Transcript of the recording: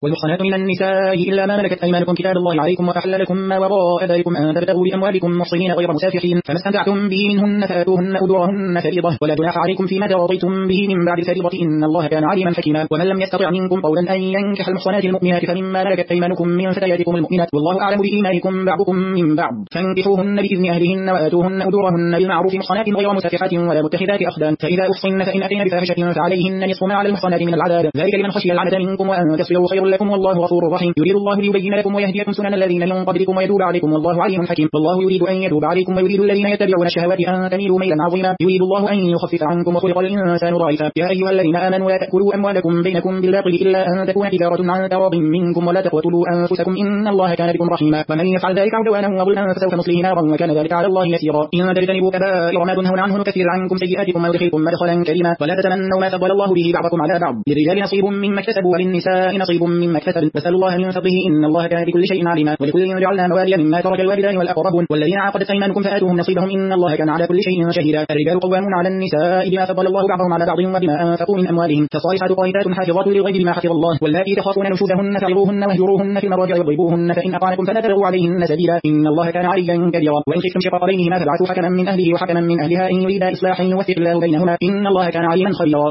والمحصنات من النساء إلا ما ملكت أيمانكم كتاب الله عليكم وأحل لكم ما وراء ذلكم أن تبتغوا بأموالكم محصنين غير مسافحين فما استمتعتم به منهن فآتوهن أجورهن فريضة ولا جناح عليكم فيما تراضيتم به من بعد الفريضة إن الله كان عليما حكيما ومن لم يستطع منكم قولا أن ينكح المحصنات المؤمنات فمما ملكت أيمانكم من فتياتكم المؤمنات والله أعلم بإيمانكم بعضكم من بعض فانكحوهن بإذن أهلهن وآتوهن أجورهن بالمعروف محصنات غير مسافحات ولا متخذات أخدان فإذا أحصن فإن أتين بفاحشة فعليهن نصف ما على المحصنات من العذاب ذلك لمن خشي العنة منكم وأن تصبروا خير لكم والله غفور رحيم يريد الله ليبين لكم ويهديكم سنن الذين من قبلكم ويتوب عليكم والله عليم حكيم والله يريد أن يتوب عليكم ويريد الذين يتبعون الشهوات أن تميلوا ميلا عظيما يريد الله أن يخفف عنكم وخلق الإنسان ضعيفا يا أيها الذين آمنوا لا تأكلوا أموالكم بينكم بالباطل إلا أن تكون تجارة عن تراض منكم ولا تقتلوا أنفسكم إن الله كان بكم رحيما ومن يفعل ذلك عدوانا وظلما فسوف نصليه نارا وكان ذلك على الله يسيرا إن تجتنبوا كبائر ما تنهون عنه نكفر عنكم سيئاتكم وندخلكم مدخلا كريما ولا تتمنوا ما فضل الله به بعضكم على بعض للرجال نصيب مما اكتسبوا وللنساء نصيب مما اكتسبن فاسألوا الله من فضله إن الله كان بكل شيء عليما ولكل جعلنا مواليا مما ترك الوالدان والأقربون والذين عقدت أيمانكم فآتوهم نصيبهم إن الله كان على كل شيء شهيدا الرجال قوامون على النساء بما فضل الله بعضهم على بعض وبما أنفقوا من أموالهم فالصالحات قانتات حافظات للغيب بما حفظ الله واللاتي تخافون نشوزهن فعظوهن واهجروهن في المضاجع واضربوهن فإن أطعنكم فلا تبغوا عليهن سبيلا إن الله كان عليا كبيرا وإن خفتم شقاق بينهما فابعثوا حكما من أهله وحكما من أهلها إن يريدا إصلاحا يوفق الله بينهما إن الله كان عليما خبيرا